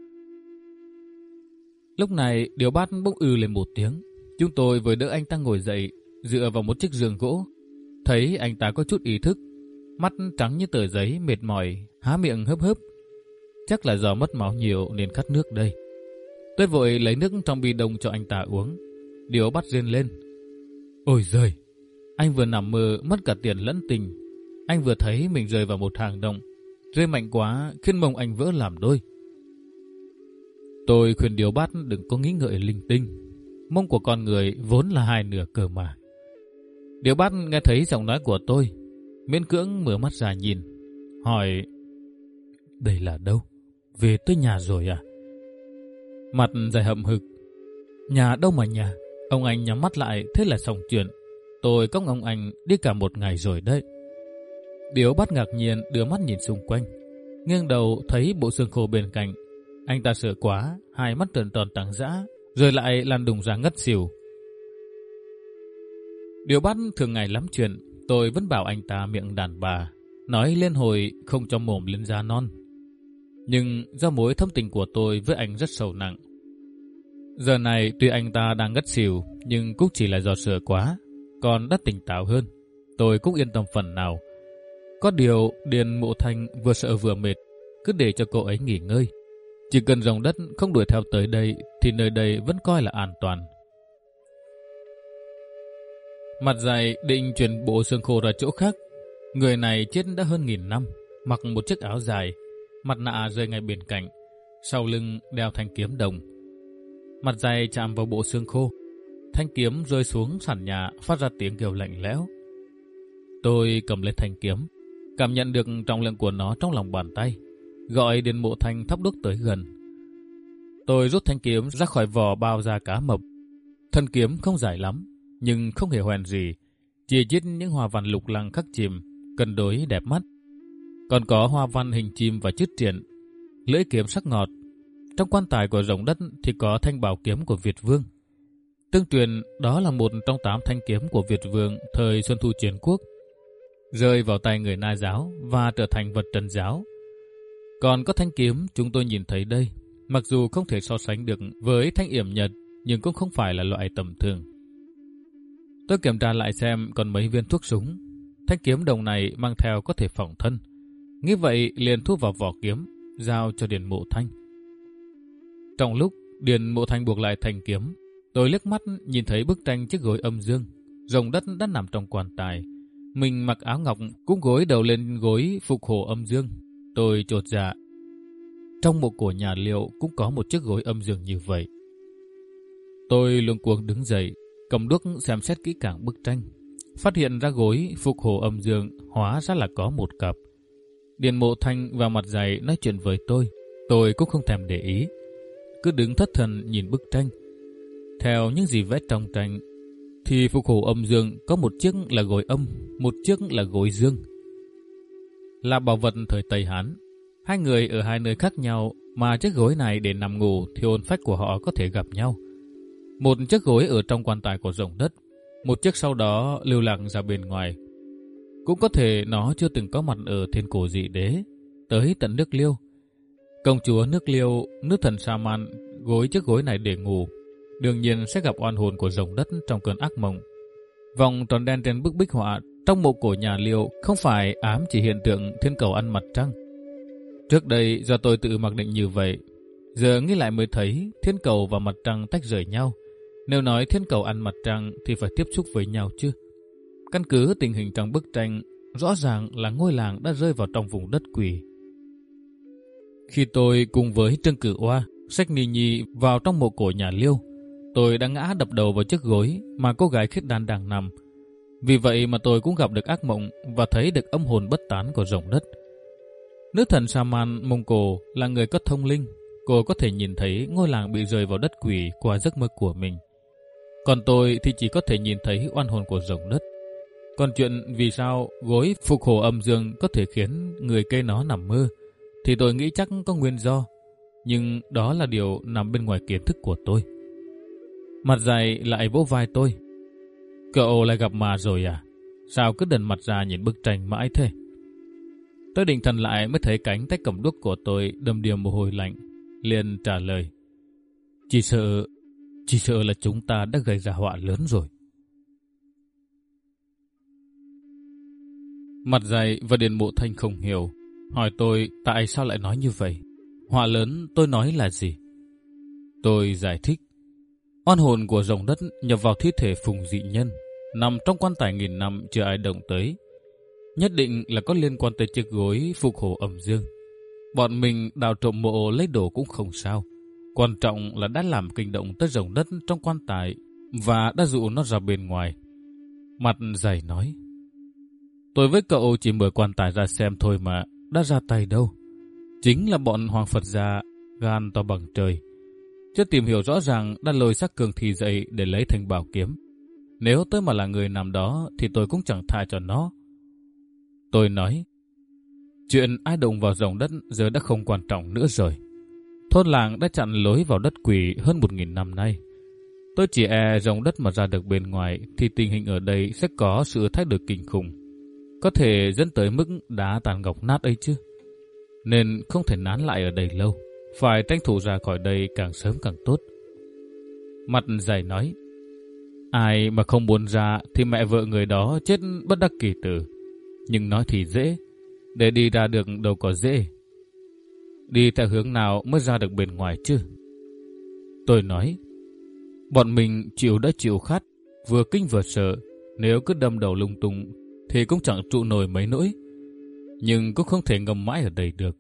Lúc này Điều Bát bỗng ư lên một tiếng. Chúng tôi vừa đỡ anh ta ngồi dậy, dựa vào một chiếc giường gỗ. Thấy anh ta có chút ý thức, mắt trắng như tờ giấy, mệt mỏi, há miệng hớp hớp. Chắc là do mất máu nhiều nên khát nước đây. Tôi vội lấy nước trong bi đông cho anh ta uống. Điều Bát rên lên, ôi giời, anh vừa nằm mơ mất cả tiền lẫn tình. Anh vừa thấy mình rơi vào một hang động, rơi mạnh quá khiến mông anh vỡ làm đôi. Tôi khuyên Điều Bát đừng có nghĩ ngợi linh tinh. Mông của con người vốn là hai nửa cơ mà. Điều Bát nghe thấy giọng nói của tôi, miễn cưỡng mở mắt ra nhìn, hỏi, đây là đâu? Về tới nhà rồi à? Mặt dài hậm hực, nhà đâu mà nhà? Ông anh nhắm mắt lại, thế là xong chuyện. Tôi cõng ông anh đi cả một ngày rồi đấy. Điều Bát ngạc nhiên đưa mắt nhìn xung quanh, nghiêng đầu thấy bộ xương khô bên cạnh. Anh ta sợ quá, hai mắt tròn tròn trắng dã, rồi lại lăn đùng ra ngất xỉu. Điều Bát thường ngày lắm chuyện, tôi vẫn bảo anh ta miệng đàn bà, nói lên hồi không cho mồm lên da non. Nhưng do mối thâm tình của tôi với anh rất sâu nặng. Giờ này tuy anh ta đang ngất xỉu, nhưng cũng chỉ là do sợ quá, còn đã tỉnh táo hơn. Tôi cũng yên tâm phần nào. Có điều Điền Mộ Thanh vừa sợ vừa mệt, cứ để cho cô ấy nghỉ ngơi. Chỉ cần dòng đất không đuổi theo tới đây thì nơi đây vẫn coi là an toàn. Mặt dày định chuyển bộ xương khô ra chỗ khác. Người này chết đã hơn nghìn năm, mặc một chiếc áo dài, mặt nạ rơi ngay bên cạnh, sau lưng đeo thanh kiếm đồng. Mặt dày chạm vào bộ xương khô, thanh kiếm rơi xuống sàn nhà phát ra tiếng kêu lạnh lẽo. Tôi cầm lên thanh kiếm, cảm nhận được trọng lượng của nó trong lòng bàn tay, gọi Điền Mộ Thanh thắp đuốc tới gần. Tôi rút thanh kiếm ra khỏi vỏ bao da cá mập. Thân kiếm không dài lắm, nhưng không hề hoèn gì, chỉ chít những hoa văn lục lăng khắc chìm, cân đối đẹp mắt. Còn có hoa văn hình chim và chữ triển, lưỡi kiếm sắc ngọt. Trong quan tài của rồng đất thì có thanh bảo kiếm của Việt Vương. Tương truyền đó là một trong tám thanh kiếm của Việt Vương thời Xuân Thu Chiến Quốc, rơi vào tay người Na giáo và trở thành vật trần giáo. Còn có thanh kiếm chúng tôi nhìn thấy đây, mặc dù không thể so sánh được với thanh yểm nhật, nhưng cũng không phải là loại tầm thường. Tôi kiểm tra lại xem còn mấy viên thuốc súng. Thanh kiếm đồng này mang theo có thể phòng thân. Nghĩ vậy liền thu vào vỏ kiếm, giao cho Điền Mộ Thanh. Trong lúc Điền Mộ Thanh buộc lại thanh kiếm, tôi liếc mắt nhìn thấy bức tranh chiếc gối âm dương. Rồng đất đã nằm trong quan tài, mình mặc áo ngọc cũng gối đầu lên gối phục hộ âm dương. Tôi chột dạ. Trong mộ cổ nhà Liệu cũng có một chiếc gối âm dương như vậy. Tôi luống cuống đứng dậy, cầm đuốc xem xét kỹ càng bức tranh, phát hiện ra gối phục hộ âm dương hóa ra là có một cặp. Điền Mộ Thanh vào mặt dày nói chuyện với tôi, tôi cũng không thèm để ý, cứ đứng thất thần nhìn bức tranh. Theo những gì vẽ trong tranh thì phục hộ âm dương có một chiếc là gối âm, một chiếc là gối dương, là bảo vật thời Tây Hán. Hai người ở hai nơi khác nhau mà chiếc gối này để nằm ngủ thì hồn phách của họ có thể gặp nhau. Một chiếc gối ở trong quan tài của rồng đất, một chiếc sau đó lưu lạc ra bên ngoài. Cũng có thể nó chưa từng có mặt ở Thiên Cổ Dị Đế, tới tận nước Liêu. Công chúa nước Liêu, nữ thần Sa Man gối chiếc gối này để ngủ, đương nhiên sẽ gặp oan hồn của rồng đất trong cơn ác mộng. Vòng tròn đen trên bức bích họa trong mộ cổ nhà Liêu không phải ám chỉ hiện tượng thiên cầu ăn mặt trăng. Trước đây do tôi tự mặc định như vậy, giờ nghĩ lại mới thấy thiên cầu và mặt trăng tách rời nhau. Nếu nói thiên cầu ăn mặt trăng thì phải tiếp xúc với nhau chứ. Căn cứ tình hình trong bức tranh, rõ ràng là ngôi làng đã rơi vào trong vùng đất quỷ. Khi tôi cùng với Trương Cử Oa xách Ni Nhi vào trong mộ cổ nhà Liêu, tôi đã ngã đập đầu vào chiếc gối mà cô gái khiết đan đang nằm. Vì vậy mà tôi cũng gặp được ác mộng và thấy được âm hồn bất tán của rồng đất. Nữ thần Saman Mông Cổ là người có thông linh. Cô có thể nhìn thấy ngôi làng bị rơi vào đất quỷ qua giấc mơ của mình. Còn tôi thì chỉ có thể nhìn thấy oan hồn của rồng đất. Còn chuyện vì sao gối phục hồ âm dương có thể khiến người cây nó nằm mơ thì tôi nghĩ chắc có nguyên do. Nhưng đó là điều nằm bên ngoài kiến thức của tôi. Mặt dày lại vỗ vai tôi. Cậu lại gặp ma rồi à? Sao cứ đần mặt ra nhìn bức tranh mãi thế? Tôi định thần lại mới thấy cánh tay cầm đuốc của tôi đầm đìa mồ hôi lạnh. Liền trả lời. Chỉ sợ, chỉ sợ là chúng ta đã gây ra họa lớn rồi. Mặt dày và Điền Mộ Thanh không hiểu, hỏi tôi tại sao lại nói như vậy. Họa lớn tôi nói là gì? Tôi giải thích. Oan hồn của rồng đất nhập vào thi thể Phùng Dị Nhân, nằm trong quan tài nghìn năm chưa ai động tới. Nhất định là có liên quan tới chiếc gối phục hồ âm dương. Bọn mình đào trộm mộ lấy đồ cũng không sao. Quan trọng là đã làm kinh động tới rồng đất trong quan tài và đã dụ nó ra bên ngoài. Mặt dày nói. Tôi với cậu chỉ mở quan tài ra xem thôi mà, đã ra tay đâu. Chính là bọn Hoàng Phật gia gan to bằng trời. Chưa tìm hiểu rõ ràng đã lôi xác cường thi dậy để lấy thành bảo kiếm. Nếu tôi mà là người nằm đó thì tôi cũng chẳng tha cho nó. Tôi nói, chuyện ai động vào rồng đất giờ đã không quan trọng nữa rồi. Thôn làng đã chặn lối vào đất quỷ hơn một nghìn năm nay. Tôi chỉ e rồng đất mà ra được bên ngoài thì tình hình ở đây sẽ có sự thay đổi kinh khủng. Có thể dẫn tới mức đá tàn ngọc nát ấy chứ. Nên không thể nán lại ở đây lâu. Phải tranh thủ ra khỏi đây càng sớm càng tốt. Mặt dày nói, ai mà không muốn ra thì mẹ vợ người đó chết bất đắc kỳ tử. Nhưng nói thì dễ, để đi ra được đâu có dễ. Đi theo hướng nào mới ra được bên ngoài chứ? Tôi nói, bọn mình chịu đã chịu khát, vừa kinh vừa sợ. Nếu cứ đâm đầu lung tung thì cũng chẳng trụ nổi mấy nỗi. Nhưng cũng không thể ngâm mãi ở đây được.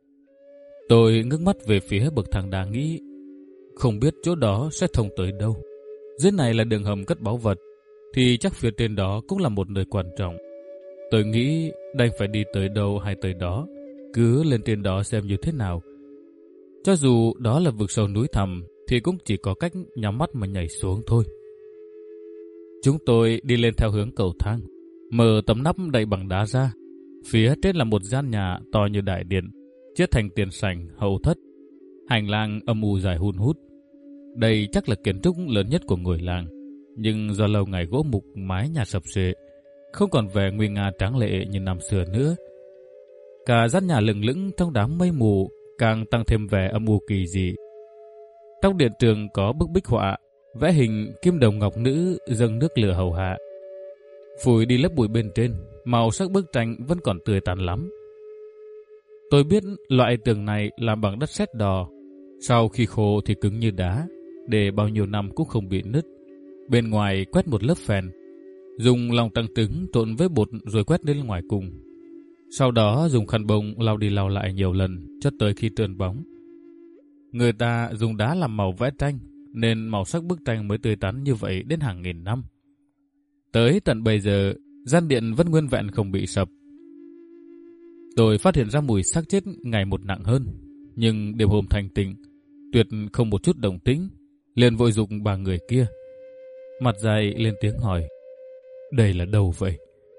Tôi ngước mắt về phía bậc thang đá nghĩ, không biết chỗ đó sẽ thông tới đâu. Dưới này là đường hầm cất báu vật, thì chắc phía trên đó cũng là một nơi quan trọng. Tôi nghĩ đành phải đi tới đâu hay tới đó, cứ lên trên đó xem như thế nào. Cho dù đó là vực sâu núi thẳm, thì cũng chỉ có cách nhắm mắt mà nhảy xuống thôi. Chúng tôi đi lên theo hướng cầu thang, mở tấm nắp đậy bằng đá ra. Phía trên là một gian nhà to như đại điện, chia thành tiền sảnh, hậu thất. Hành lang âm u dài hun hút. Đây chắc là kiến trúc lớn nhất của người làng, nhưng do lâu ngày gỗ mục mái nhà sập xệ, không còn vẻ nguy nga tráng lệ như năm xưa nữa. Cả gian nhà lừng lững trong đám mây mù càng tăng thêm vẻ âm u kỳ dị. Trong điện trường có bức bích họa vẽ hình kim đồng ngọc nữ dâng nước lửa hầu hạ. Phủi đi lớp bụi bên trên, màu sắc bức tranh vẫn còn tươi tắn lắm. Tôi biết loại tường này làm bằng đất sét đỏ, sau khi khô thì cứng như đá, để bao nhiêu năm cũng không bị nứt. Bên ngoài quét một lớp phèn, dùng lòng trắng trứng trộn với bột rồi quét lên ngoài cùng. Sau đó dùng khăn bông lau đi lau lại nhiều lần cho tới khi trơn bóng. Người ta dùng đá làm màu vẽ tranh, nên màu sắc bức tranh mới tươi tắn như vậy đến hàng nghìn năm. Tới tận bây giờ, gian điện vẫn nguyên vẹn không bị sập. Tôi phát hiện ra mùi xác chết ngày một nặng hơn, nhưng đêm hôm thanh tịnh, tuyệt không một chút động tĩnh, liền vội dục bà người kia. Mặt dày lên tiếng hỏi, đây là đâu vậy?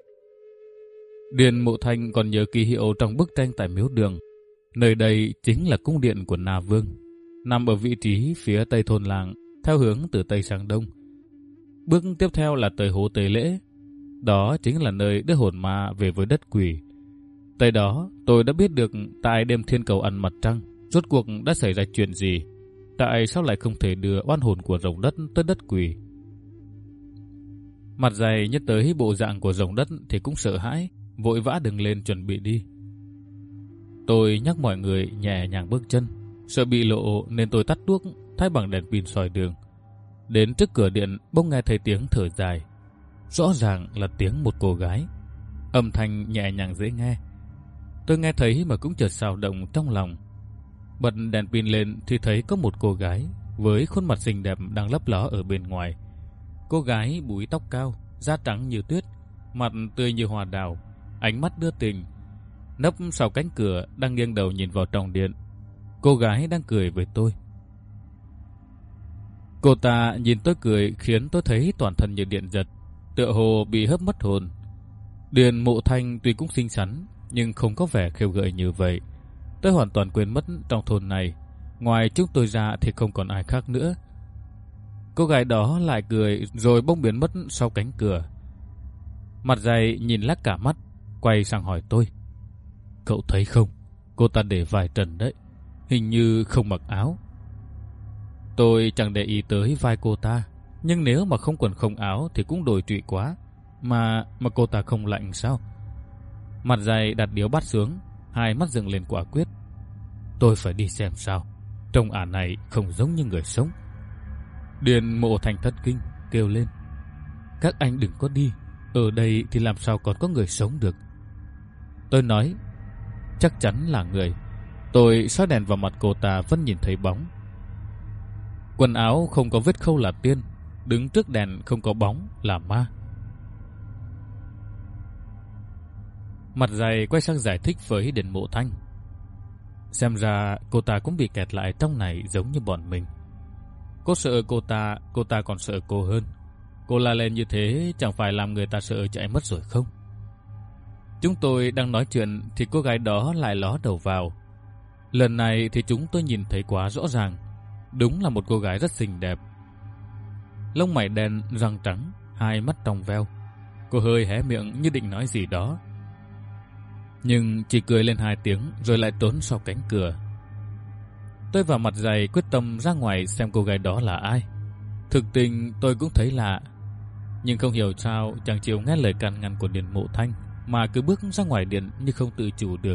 Điền Mộ Thanh còn nhớ ký hiệu trong bức tranh tại miếu đường. Nơi đây chính là cung điện của Na Vương, nằm ở vị trí phía tây thôn làng, theo hướng từ tây sang đông. Bước tiếp theo là tới hố Tế Lễ. Đó chính là nơi đưa hồn ma về với đất quỷ. Tới đó tôi đã biết được tại đêm thiên cầu ăn mặt trăng rốt cuộc đã xảy ra chuyện gì. Tại sao lại không thể đưa oan hồn của rồng đất tới đất quỷ? Mặt dày nhớ tới bộ dạng của rồng đất thì cũng sợ hãi, vội vã đứng lên chuẩn bị đi. Tôi nhắc mọi người nhẹ nhàng bước chân, sợ bị lộ nên tôi tắt đuốc, thay bằng đèn pin soi đường. Đến trước cửa điện bỗng nghe thấy tiếng thở dài, rõ ràng là tiếng một cô gái, âm thanh nhẹ nhàng dễ nghe. Tôi nghe thấy mà cũng chợt xao động trong lòng. Bật đèn pin lên thì thấy có một cô gái với khuôn mặt xinh đẹp đang lấp ló ở bên ngoài. Cô gái búi tóc cao, da trắng như tuyết, mặt tươi như hoa đào, ánh mắt đưa tình, nấp sau cánh cửa đang nghiêng đầu nhìn vào trong điện. Cô gái đang cười với tôi. Cô ta nhìn tôi cười khiến tôi thấy toàn thân như điện giật, tựa hồ bị hớp mất hồn. Điền Mộ Thanh tuy cũng xinh xắn nhưng không có vẻ khêu gợi như vậy. Tôi hoàn toàn quên mất trong thôn này, ngoài chúng tôi ra thì không còn ai khác nữa. Cô gái đó lại cười rồi bỗng biến mất sau cánh cửa. Mặt dày nhìn lắc cả mắt, quay sang hỏi tôi. Cậu thấy không, cô ta để vài trần đấy, hình như không mặc áo. Tôi chẳng để ý tới vai cô ta, nhưng nếu mà không quần không áo thì cũng đồi trụy quá. Mà mà cô ta không lạnh sao? Mặt dày đặt điếu bát xuống, hai mắt dựng lên quả quyết. Tôi phải đi xem sao, trông ả này không giống như người sống. Điền Mộ Thành thất kinh kêu lên. Các anh đừng có đi, ở đây thì làm sao còn có người sống được. Tôi nói, chắc chắn là người. Tôi soi đèn vào mặt cô ta vẫn nhìn thấy bóng. Quần áo không có vết khâu là tiên, đứng trước đèn không có bóng là ma. Mặt dày quay sang giải thích với Điền Mộ Thanh. Xem ra cô ta cũng bị kẹt lại trong này giống như bọn mình. Cô sợ cô ta, cô ta còn sợ cô hơn. Cô la lên như thế chẳng phải làm người ta sợ chạy mất rồi không? Chúng tôi đang nói chuyện thì cô gái đó lại ló đầu vào. Lần này thì chúng tôi nhìn thấy quá rõ ràng. Đúng là một cô gái rất xinh đẹp. Lông mày đen, răng trắng, hai mắt trong veo. Cô hơi hé miệng như định nói gì đó, nhưng chỉ cười lên hai tiếng rồi lại trốn sau cánh cửa. Tôi và mặt dày quyết tâm ra ngoài xem cô gái đó là ai. Thực tình tôi cũng thấy lạ, nhưng không hiểu sao chẳng chịu nghe lời can ngăn của Điền Mộ Thanh mà cứ bước ra ngoài điện như không tự chủ được.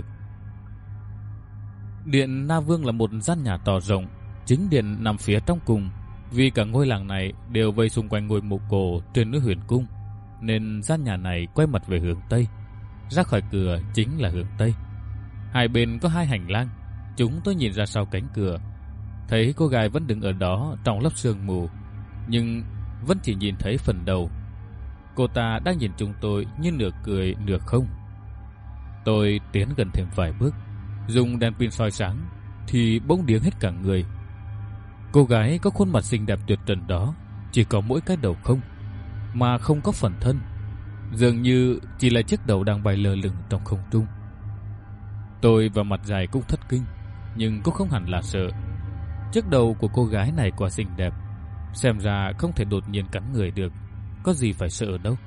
Điện Na Vương là một gian nhà to rộng, chính điện nằm phía trong cùng. Vì cả ngôi làng này đều vây xung quanh ngôi mộ cổ trên núi Huyền Cung, nên gian nhà này quay mặt về hướng Tây. Ra khỏi cửa chính là hướng Tây. Hai bên có hai hành lang. Chúng tôi nhìn ra sau cánh cửa, thấy cô gái vẫn đứng ở đó trong lớp sương mù, nhưng vẫn chỉ nhìn thấy phần đầu. Cô ta đang nhìn chúng tôi như nửa cười nửa không. Tôi tiến gần thêm vài bước, dùng đèn pin soi sáng thì bỗng điếng hết cả người. Cô gái có khuôn mặt xinh đẹp tuyệt trần đó chỉ có mỗi cái đầu không, mà không có phần thân, dường như chỉ là chiếc đầu đang bay lơ lửng trong không trung. Tôi và mặt dài cũng thất kinh, nhưng cũng không hẳn là sợ. Chiếc đầu của cô gái này quá xinh đẹp, xem ra không thể đột nhiên cắn người được, có gì phải sợ đâu.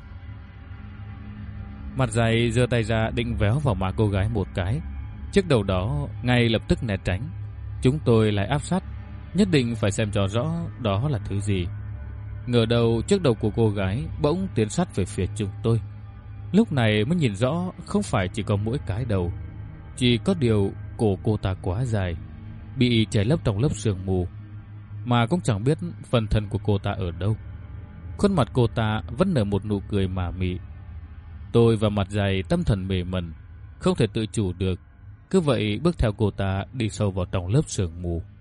Mặt dài giơ tay ra định véo vào má cô gái một cái. Chiếc đầu đó ngay lập tức né tránh. Chúng tôi lại áp sát, nhất định phải xem cho rõ đó là thứ gì. Ngờ đầu chiếc đầu của cô gái bỗng tiến sát về phía chúng tôi. Lúc này mới nhìn rõ không phải chỉ có mỗi cái đầu, chỉ có điều cổ cô ta quá dài, bị che lấp trong lớp sương mù, mà cũng chẳng biết phần thân của cô ta ở đâu. Khuôn mặt cô ta vẫn nở một nụ cười mà mị. Tôi và mặt dày tâm thần mê mẩn, không thể tự chủ được, cứ vậy bước theo cô ta đi sâu vào trong lớp sương mù.